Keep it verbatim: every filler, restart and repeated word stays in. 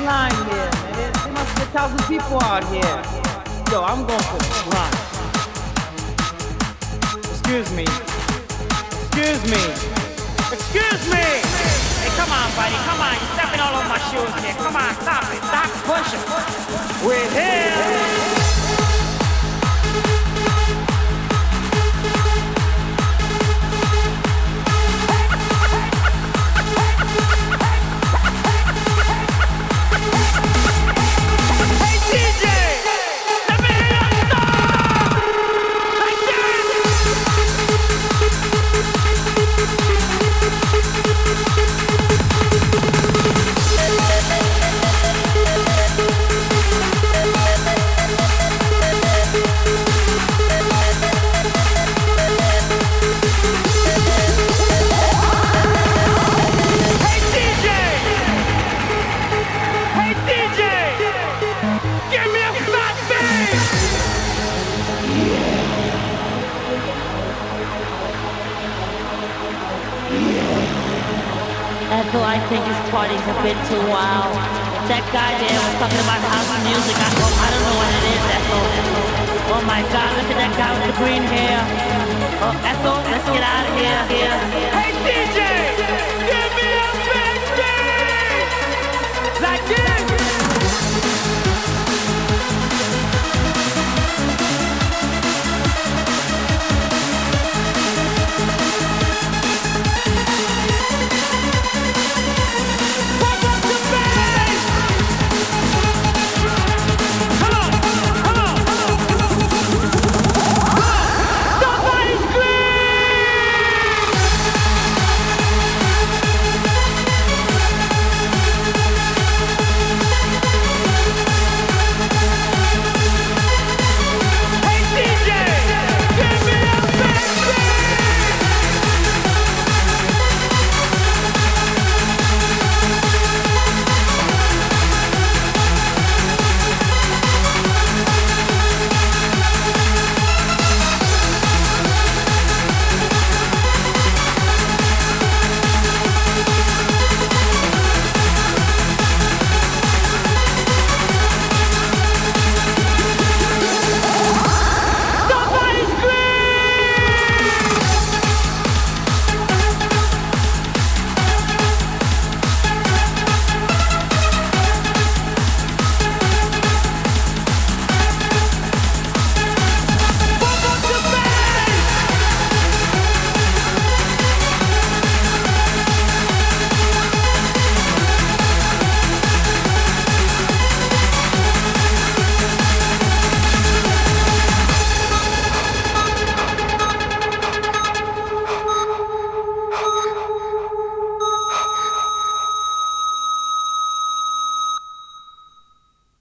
line here, man. There, there must be a thousand people out here. Yo, I'm going for the front. Excuse me. Excuse me. Excuse me! Hey, come on, buddy. Come on. You're stepping all over my shoes here. Come on, stop it. Stop pushing. We're here. Ethel, I think his party's a bit too wild. That guy there was talking about house music. I, oh, I don't know what it is, Ethel. Oh my God, look at that guy with the green hair. Oh, Ethel, let's get out of here. here. Hey, D J!